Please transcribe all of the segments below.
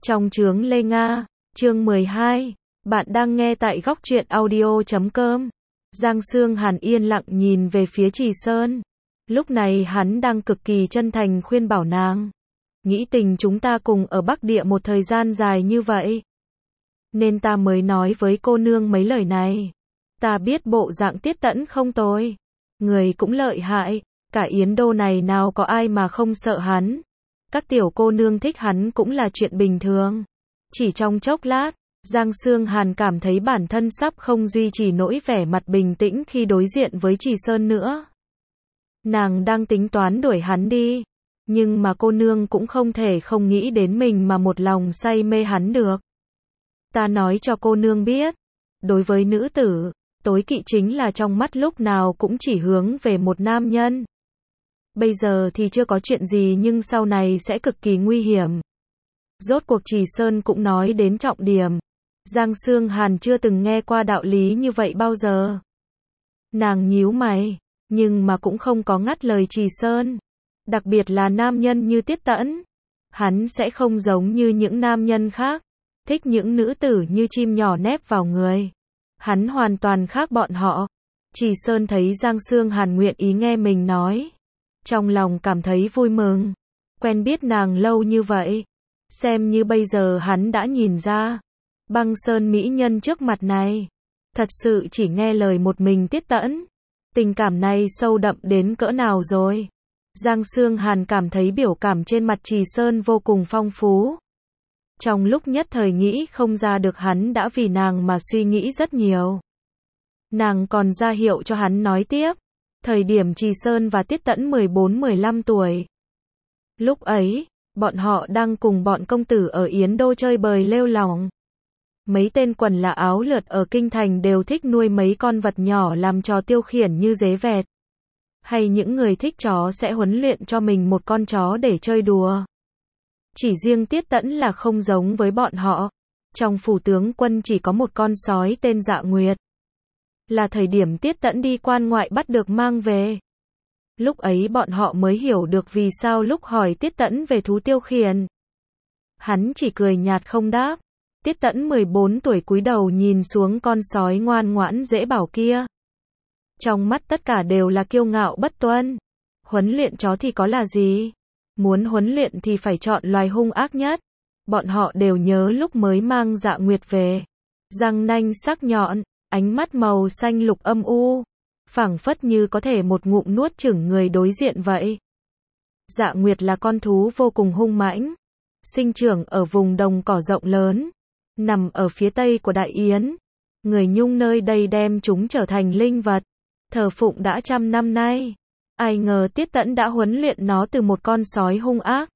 Trong chướng Lê Nga, chương 12, bạn đang nghe tại góc truyện audio.com. Giang Sương Hàn yên lặng nhìn về phía Trì Sơn. Lúc này hắn đang cực kỳ chân thành khuyên bảo nàng. Nghĩ tình chúng ta cùng ở Bắc Địa một thời gian dài như vậy, nên ta mới nói với cô nương mấy lời này. Ta biết bộ dạng Tiết Tẫn không tồi, người cũng lợi hại, cả Yến Đô này nào có ai mà không sợ hắn. Các tiểu cô nương thích hắn cũng là chuyện bình thường. Chỉ trong chốc lát, Giang Sương Hàn cảm thấy bản thân sắp không duy trì nổi vẻ mặt bình tĩnh khi đối diện với Trì Sơn nữa. Nàng đang tính toán đuổi hắn đi, nhưng mà cô nương cũng không thể không nghĩ đến mình mà một lòng say mê hắn được. Ta nói cho cô nương biết, đối với nữ tử, tối kỵ chính là trong mắt lúc nào cũng chỉ hướng về một nam nhân. Bây giờ thì chưa có chuyện gì nhưng sau này sẽ cực kỳ nguy hiểm. Rốt cuộc Trì Sơn cũng nói đến trọng điểm. Giang Sương Hàn chưa từng nghe qua đạo lý như vậy bao giờ. Nàng nhíu mày, nhưng mà cũng không có ngắt lời Trì Sơn. Đặc biệt là nam nhân như Tiết Tẫn. Hắn sẽ không giống như những nam nhân khác, thích những nữ tử như chim nhỏ nép vào người. Hắn hoàn toàn khác bọn họ. Trì Sơn thấy Giang Sương Hàn nguyện ý nghe mình nói, trong lòng cảm thấy vui mừng. Quen biết nàng lâu như vậy, xem như bây giờ hắn đã nhìn ra, Băng Sơn mỹ nhân trước mặt này, thật sự chỉ nghe lời một mình Tiết Tẫn. Tình cảm này sâu đậm đến cỡ nào rồi. Giang Sương Hàn cảm thấy biểu cảm trên mặt Trì Sơn vô cùng phong phú. Trong lúc nhất thời nghĩ không ra được hắn đã vì nàng mà suy nghĩ rất nhiều. Nàng còn ra hiệu cho hắn nói tiếp. Thời điểm Trì Sơn và Tiết Tẫn 14-15 tuổi. Lúc ấy, bọn họ đang cùng bọn công tử ở Yến Đô chơi bời lêu lỏng. Mấy tên quần là áo lượt ở kinh thành đều thích nuôi mấy con vật nhỏ làm trò tiêu khiển như dế vẹt. Hay những người thích chó sẽ huấn luyện cho mình một con chó để chơi đùa. Chỉ riêng Tiết Tẫn là không giống với bọn họ. Trong phủ tướng quân chỉ có một con sói tên Dạ Nguyệt. Là thời điểm Tiết Tẫn đi quan ngoại bắt được mang về. Lúc ấy bọn họ mới hiểu được vì sao lúc hỏi Tiết Tẫn về thú tiêu khiển, hắn chỉ cười nhạt không đáp. Tiết Tẫn 14 tuổi cúi đầu nhìn xuống con sói ngoan ngoãn dễ bảo kia. Trong mắt tất cả đều là kiêu ngạo bất tuân. Huấn luyện chó thì có là gì? Muốn huấn luyện thì phải chọn loài hung ác nhất. Bọn họ đều nhớ lúc mới mang Dạ Nguyệt về. Răng nanh sắc nhọn, ánh mắt màu xanh lục âm u, phảng phất như có thể một ngụm nuốt chửng người đối diện vậy. Dạ Nguyệt là con thú vô cùng hung mãnh, sinh trưởng ở vùng đồng cỏ rộng lớn, nằm ở phía tây của Đại Yến. Người Nhung nơi đây đem chúng trở thành linh vật, thờ phụng đã trăm năm nay. Ai ngờ Tiết Tẫn đã huấn luyện nó từ một con sói hung ác,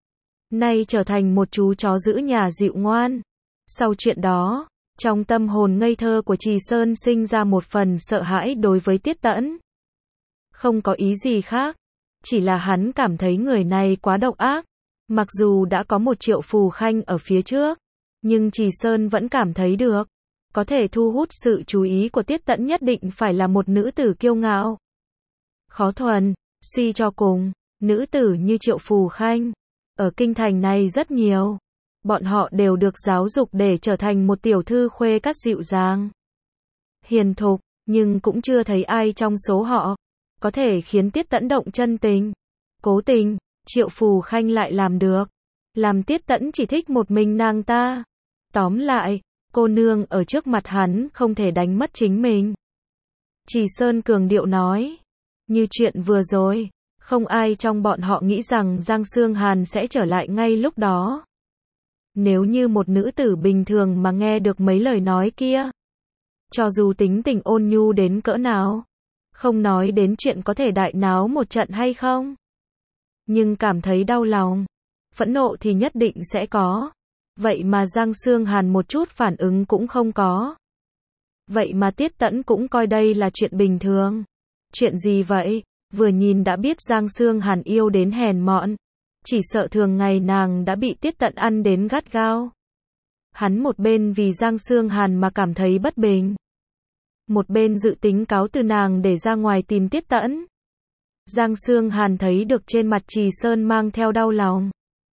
nay trở thành một chú chó giữ nhà dịu ngoan. Sau chuyện đó, trong tâm hồn ngây thơ của Trì Sơn sinh ra một phần sợ hãi đối với Tiết Tẫn. Không có ý gì khác, chỉ là hắn cảm thấy người này quá độc ác. Mặc dù đã có một Triệu Phù Khanh ở phía trước, nhưng Trì Sơn vẫn cảm thấy được, có thể thu hút sự chú ý của Tiết Tẫn nhất định phải là một nữ tử kiêu ngạo, khó thuần. Suy cho cùng, nữ tử như Triệu Phù Khanh ở kinh thành này rất nhiều. Bọn họ đều được giáo dục để trở thành một tiểu thư khuê các dịu dàng, hiền thục, nhưng cũng chưa thấy ai trong số họ có thể khiến Tiết Tẫn động chân tình. Cố tình, Triệu Phù Khanh lại làm được, làm Tiết Tẫn chỉ thích một mình nàng ta. Tóm lại, cô nương ở trước mặt hắn không thể đánh mất chính mình. Trì Sơn cường điệu nói, như chuyện vừa rồi, không ai trong bọn họ nghĩ rằng Giang Sương Hàn sẽ trở lại ngay lúc đó. Nếu như một nữ tử bình thường mà nghe được mấy lời nói kia, cho dù tính tình ôn nhu đến cỡ nào, không nói đến chuyện có thể đại náo một trận hay không, nhưng cảm thấy đau lòng, phẫn nộ thì nhất định sẽ có. Vậy mà Giang Sương Hàn một chút phản ứng cũng không có. Vậy mà Tiết Tẫn cũng coi đây là chuyện bình thường. Chuyện gì vậy? Vừa nhìn đã biết Giang Sương Hàn yêu đến hèn mọn. Chỉ sợ thường ngày nàng đã bị Tiết Tẫn ăn đến gắt gao. Hắn một bên vì Giang Sương Hàn mà cảm thấy bất bình, một bên dự tính cáo từ nàng để ra ngoài tìm Tiết Tẫn. Giang Sương Hàn thấy được trên mặt Trì Sơn mang theo đau lòng.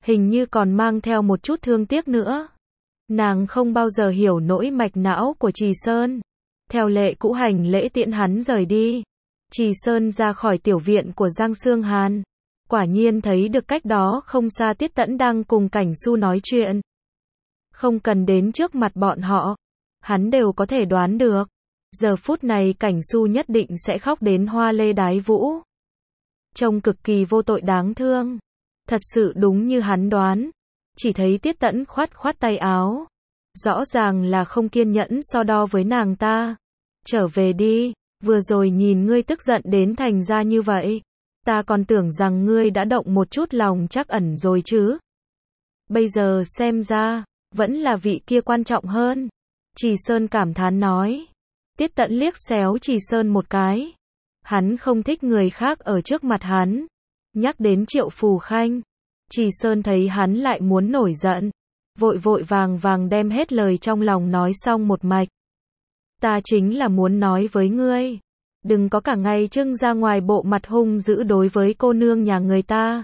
hình như còn mang theo một chút thương tiếc nữa. Nàng không bao giờ hiểu nỗi mạch não của Trì Sơn. Theo lệ cũ hành lễ tiễn hắn rời đi. Trì Sơn ra khỏi tiểu viện của Giang Xương Hàn. Quả nhiên thấy được cách đó không xa Tiết Tẫn đang cùng Cảnh Xu nói chuyện. Không cần đến trước mặt bọn họ, hắn đều có thể đoán được. Giờ phút này Cảnh Xu nhất định sẽ khóc đến hoa lê đái vũ. Trông cực kỳ vô tội đáng thương. Thật sự đúng như hắn đoán. Chỉ thấy Tiết Tẫn khoát khoát tay áo. Rõ ràng là không kiên nhẫn so đo với nàng ta. Trở về đi, vừa rồi nhìn ngươi tức giận đến thành ra như vậy. Ta còn tưởng rằng ngươi đã động một chút lòng trắc ẩn rồi chứ. Bây giờ xem ra, vẫn là vị kia quan trọng hơn. Trì Sơn cảm thán nói. Tiết Tẫn liếc xéo Trì Sơn một cái. Hắn không thích người khác ở trước mặt hắn. Nhắc đến Triệu Phù Khanh. Trì Sơn thấy hắn lại muốn nổi giận. Vội vội vàng vàng đem hết lời trong lòng nói xong một mạch. Ta chính là muốn nói với ngươi. Đừng có cả ngày trưng ra ngoài bộ mặt hung dữ đối với cô nương nhà người ta.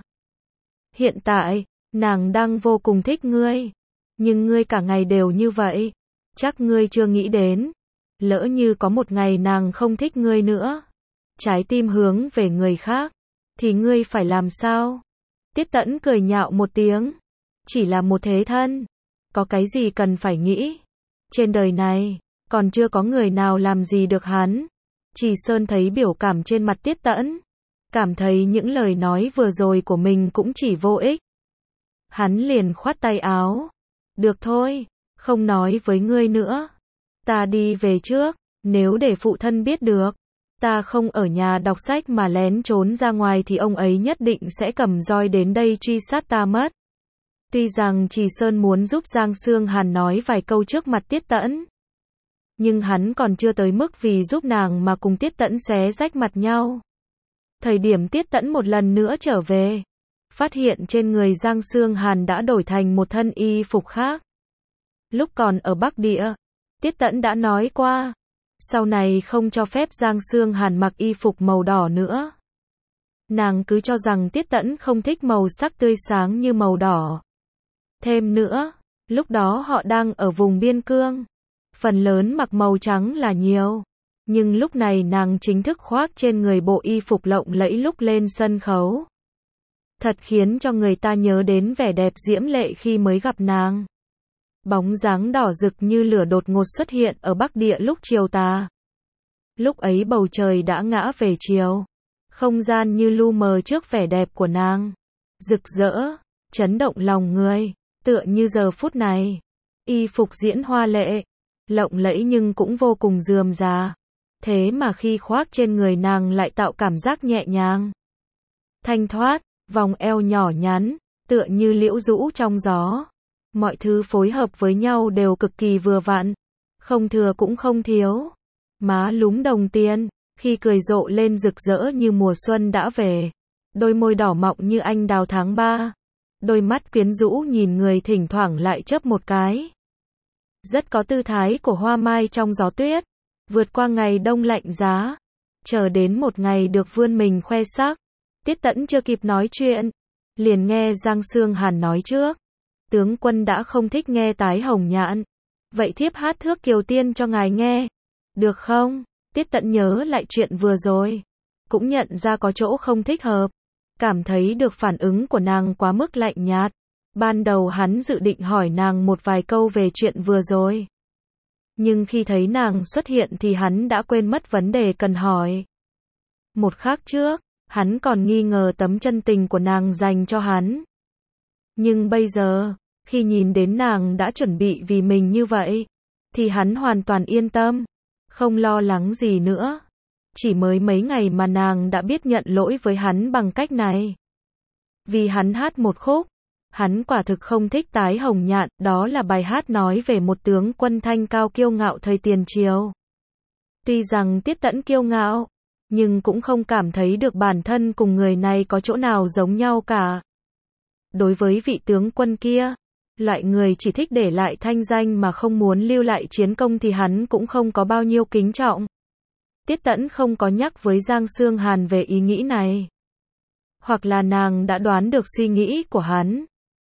Hiện tại, nàng đang vô cùng thích ngươi. Nhưng ngươi cả ngày đều như vậy. Chắc ngươi chưa nghĩ đến. Lỡ như có một ngày nàng không thích ngươi nữa. Trái tim hướng về người khác. Thì ngươi phải làm sao? Tiết Tẫn cười nhạo một tiếng. Chỉ là một thế thân. Có cái gì cần phải nghĩ? Trên đời này, còn chưa có người nào làm gì được hắn. Trì Sơn thấy biểu cảm trên mặt Tiết Tẫn. Cảm thấy những lời nói vừa rồi của mình cũng chỉ vô ích. Hắn liền khoát tay áo. Được thôi, không nói với ngươi nữa. Ta đi về trước, nếu để phụ thân biết được. Ta không ở nhà đọc sách mà lén trốn ra ngoài thì ông ấy nhất định sẽ cầm roi đến đây truy sát ta mất. Tuy rằng Trì Sơn muốn giúp Giang Xương Hàn nói vài câu trước mặt Tiết Tẫn. Nhưng hắn còn chưa tới mức vì giúp nàng mà cùng Tiết Tẫn xé rách mặt nhau. Thời điểm Tiết Tẫn một lần nữa trở về. Phát hiện trên người Giang Xương Hàn đã đổi thành một thân y phục khác. Lúc còn ở Bắc Địa, Tiết Tẫn đã nói qua. Sau này không cho phép Giang Xương Hàn mặc y phục màu đỏ nữa. Nàng cứ cho rằng Tiết Tẫn không thích màu sắc tươi sáng như màu đỏ. Thêm nữa, lúc đó họ đang ở vùng biên cương. Phần lớn mặc màu trắng là nhiều. Nhưng lúc này nàng chính thức khoác trên người bộ y phục lộng lẫy lúc lên sân khấu. Thật khiến cho người ta nhớ đến vẻ đẹp diễm lệ khi mới gặp nàng. Bóng dáng đỏ rực như lửa đột ngột xuất hiện ở Bắc Địa lúc chiều tà. Lúc ấy bầu trời đã ngã về chiều. Không gian như lu mờ trước vẻ đẹp của nàng. Rực rỡ, chấn động lòng người, tựa như giờ phút này. Y phục diễn hoa lệ, lộng lẫy nhưng cũng vô cùng rườm rà. Thế mà khi khoác trên người nàng lại tạo cảm giác nhẹ nhàng. Thanh thoát, vòng eo nhỏ nhắn, tựa như liễu rũ trong gió. Mọi thứ phối hợp với nhau đều cực kỳ vừa vặn. Không thừa cũng không thiếu. Má lúm đồng tiền, khi cười rộ lên rực rỡ như mùa xuân đã về. Đôi môi đỏ mọng như anh đào tháng 3. Đôi mắt quyến rũ nhìn người thỉnh thoảng lại chớp một cái. Rất có tư thái của hoa mai trong gió tuyết. Vượt qua ngày đông lạnh giá. Chờ đến một ngày được vươn mình khoe sắc. Tiết Tẫn chưa kịp nói chuyện. Liền nghe Giang Xương Hàn nói trước. Tướng quân đã không thích nghe tái hồng nhạn. Vậy thiếp hát thước kiều tiên cho ngài nghe. Được không? Tiết Tẫn nhớ lại chuyện vừa rồi. Cũng nhận ra có chỗ không thích hợp. Cảm thấy được phản ứng của nàng quá mức lạnh nhạt. Ban đầu hắn dự định hỏi nàng một vài câu về chuyện vừa rồi. Nhưng khi thấy nàng xuất hiện thì hắn đã quên mất vấn đề cần hỏi. Một khắc trước, hắn còn nghi ngờ tấm chân tình của nàng dành cho hắn. Nhưng bây giờ, khi nhìn đến nàng đã chuẩn bị vì mình như vậy, thì hắn hoàn toàn yên tâm, không lo lắng gì nữa. Chỉ mới mấy ngày mà nàng đã biết nhận lỗi với hắn bằng cách này. Vì hắn hát một khúc, hắn quả thực không thích tái hồng nhạn, đó là bài hát nói về một tướng quân thanh cao kiêu ngạo thời tiền triều. Tuy rằng Tiết Tẫn kiêu ngạo, nhưng cũng không cảm thấy được bản thân cùng người này có chỗ nào giống nhau cả. Đối với vị tướng quân kia, loại người chỉ thích để lại thanh danh mà không muốn lưu lại chiến công thì hắn cũng không có bao nhiêu kính trọng. Tiết Tẫn không có nhắc với Giang Xương Hàn về ý nghĩ này. Hoặc là nàng đã đoán được suy nghĩ của hắn.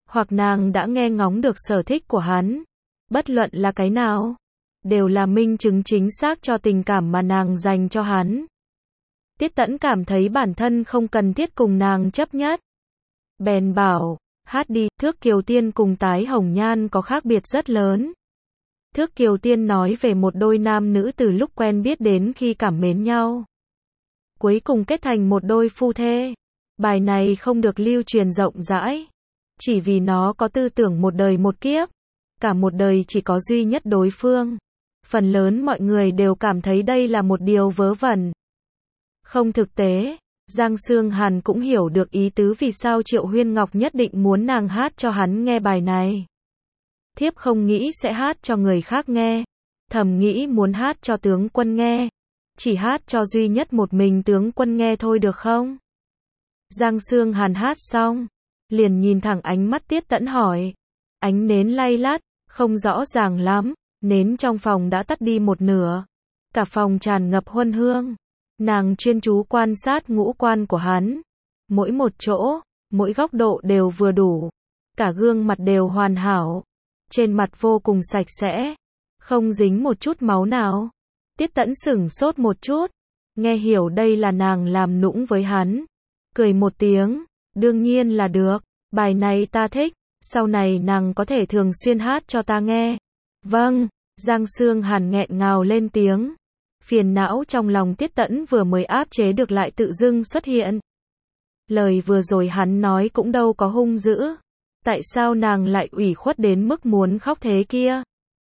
hoặc nàng đã nghe ngóng được sở thích của hắn. Bất luận là cái nào, đều là minh chứng chính xác cho tình cảm mà nàng dành cho hắn. Tiết Tẫn cảm thấy bản thân không cần thiết cùng nàng chấp nhất. Bèn bảo, hát đi. Thước Kiều Tiên cùng Tái Hồng Nhan có khác biệt rất lớn. Thước Kiều Tiên nói về một đôi nam nữ từ lúc quen biết đến khi cảm mến nhau, cuối cùng kết thành một đôi phu thê. Bài này không được lưu truyền rộng rãi, chỉ vì nó có tư tưởng một đời một kiếp, cả một đời chỉ có duy nhất đối phương. Phần lớn mọi người đều cảm thấy đây là một điều vớ vẩn, không thực tế. Giang Sương Hàn cũng hiểu được ý tứ vì sao Triệu Huyên Ngọc nhất định muốn nàng hát cho hắn nghe bài này. Thiếp không nghĩ sẽ hát cho người khác nghe, thầm nghĩ muốn hát cho tướng quân nghe, chỉ hát cho duy nhất một mình tướng quân nghe thôi được không? Giang Sương Hàn hát xong, liền nhìn thẳng ánh mắt Tiết Tẫn hỏi. Ánh nến lay lát, không rõ ràng lắm, nến trong phòng đã tắt đi một nửa, cả phòng tràn ngập huân hương. Nàng chuyên chú quan sát ngũ quan của hắn, mỗi một chỗ, mỗi góc độ đều vừa đủ, cả gương mặt đều hoàn hảo, trên mặt vô cùng sạch sẽ, không dính một chút máu nào. Tiết Tẫn sửng sốt một chút, nghe hiểu đây là nàng làm nũng với hắn, cười một tiếng, đương nhiên là được, bài này ta thích, sau này nàng có thể thường xuyên hát cho ta nghe. Vâng. Giang Sương Hàn nghẹn ngào lên tiếng. Phiền não trong lòng Tiết Tẫn vừa mới áp chế được lại tự dưng xuất hiện. Lời vừa rồi hắn nói cũng đâu có hung dữ, tại sao nàng lại ủy khuất đến mức muốn khóc thế kia?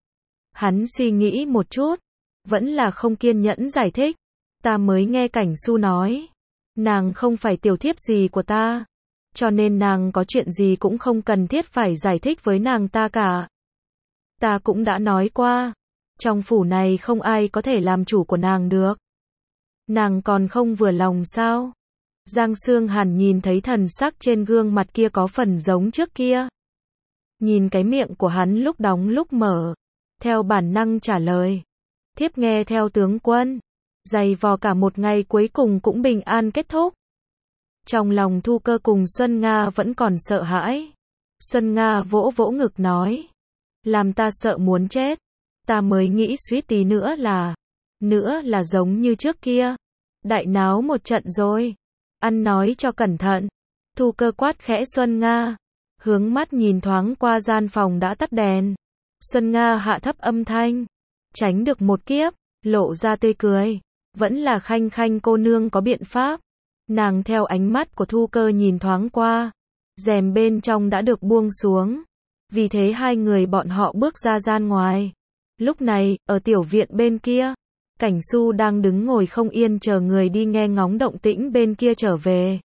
Hắn suy nghĩ một chút, vẫn là không kiên nhẫn giải thích. Ta mới nghe Cảnh Su nói, nàng không phải tiểu thiếp gì của ta, cho nên nàng có chuyện gì cũng không cần thiết phải giải thích với nàng ta cả. Ta cũng đã nói qua, trong phủ này không ai có thể làm chủ của nàng được. Nàng còn không vừa lòng sao? Giang Sương Hàn nhìn thấy thần sắc trên gương mặt kia có phần giống trước kia. Nhìn cái miệng của hắn lúc đóng lúc mở, theo bản năng trả lời. Thiếp nghe theo tướng quân. Dày vò cả một ngày cuối cùng cũng bình an kết thúc. Trong lòng Thu Cơ cùng Xuân Nga vẫn còn sợ hãi. Xuân Nga vỗ vỗ ngực nói, làm ta sợ muốn chết. Ta mới nghĩ suýt tí nữa là giống như trước kia. Đại náo một trận rồi. Ăn nói cho cẩn thận. Thu Cơ quát khẽ Xuân Nga. Hướng mắt nhìn thoáng qua gian phòng đã tắt đèn. Xuân Nga hạ thấp âm thanh. Tránh được một kiếp, lộ ra tươi cười. Vẫn là Khanh Khanh cô nương có biện pháp. Nàng theo ánh mắt của Thu Cơ nhìn thoáng qua. Rèm bên trong đã được buông xuống. Vì thế hai người bọn họ bước ra gian ngoài. Lúc này, ở tiểu viện bên kia, Cảnh Su đang đứng ngồi không yên chờ người đi nghe ngóng động tĩnh bên kia trở về.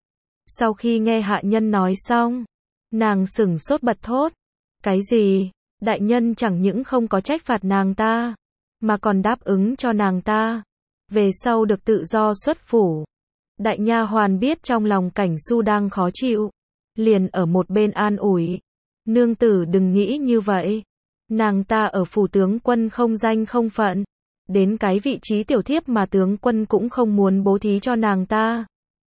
Sau khi nghe hạ nhân nói xong, nàng sửng sốt bật thốt. Cái gì? Đại nhân chẳng những không có trách phạt nàng ta, mà còn đáp ứng cho nàng ta về sau được tự do xuất phủ. Đại nha hoàn biết trong lòng Cảnh Su đang khó chịu, liền ở một bên an ủi. Nương tử đừng nghĩ như vậy. Nàng ta ở phủ tướng quân không danh không phận, đến cái vị trí tiểu thiếp mà tướng quân cũng không muốn bố thí cho nàng ta,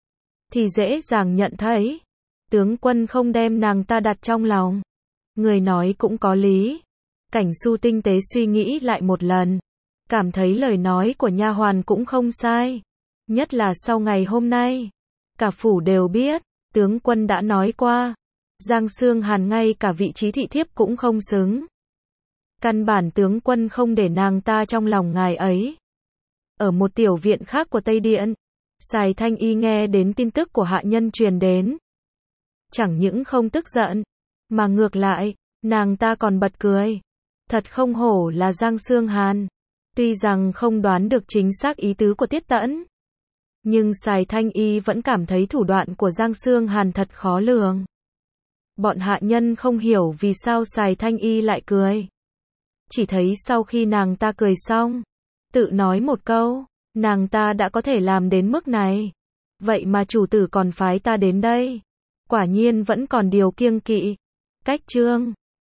thì dễ dàng nhận thấy. Tướng quân không đem nàng ta đặt trong lòng. Người nói cũng có lý. Cảnh Su tinh tế suy nghĩ lại một lần, cảm thấy lời nói của nha hoàn cũng không sai. Nhất là sau ngày hôm nay, cả phủ đều biết, tướng quân đã nói qua, Giang Sương Hàn ngay cả vị trí thị thiếp cũng không xứng. Căn bản tướng quân không để nàng ta trong lòng ngài ấy. Ở một tiểu viện khác của Tây Điện, Sài Thanh Y nghe đến tin tức của hạ nhân truyền đến. Chẳng những không tức giận, mà ngược lại, nàng ta còn bật cười. Thật không hổ là Giang Sương Hàn. Tuy rằng không đoán được chính xác ý tứ của Tiết Tẫn, nhưng Sài Thanh Y vẫn cảm thấy thủ đoạn của Giang Sương Hàn thật khó lường. Bọn hạ nhân không hiểu vì sao Sài Thanh Y lại cười. Chỉ thấy sau khi nàng ta cười xong, tự nói một câu, nàng ta đã có thể làm đến mức này. Vậy mà chủ tử còn phái ta đến đây. Quả nhiên vẫn còn điều kiêng kỵ. Cách chương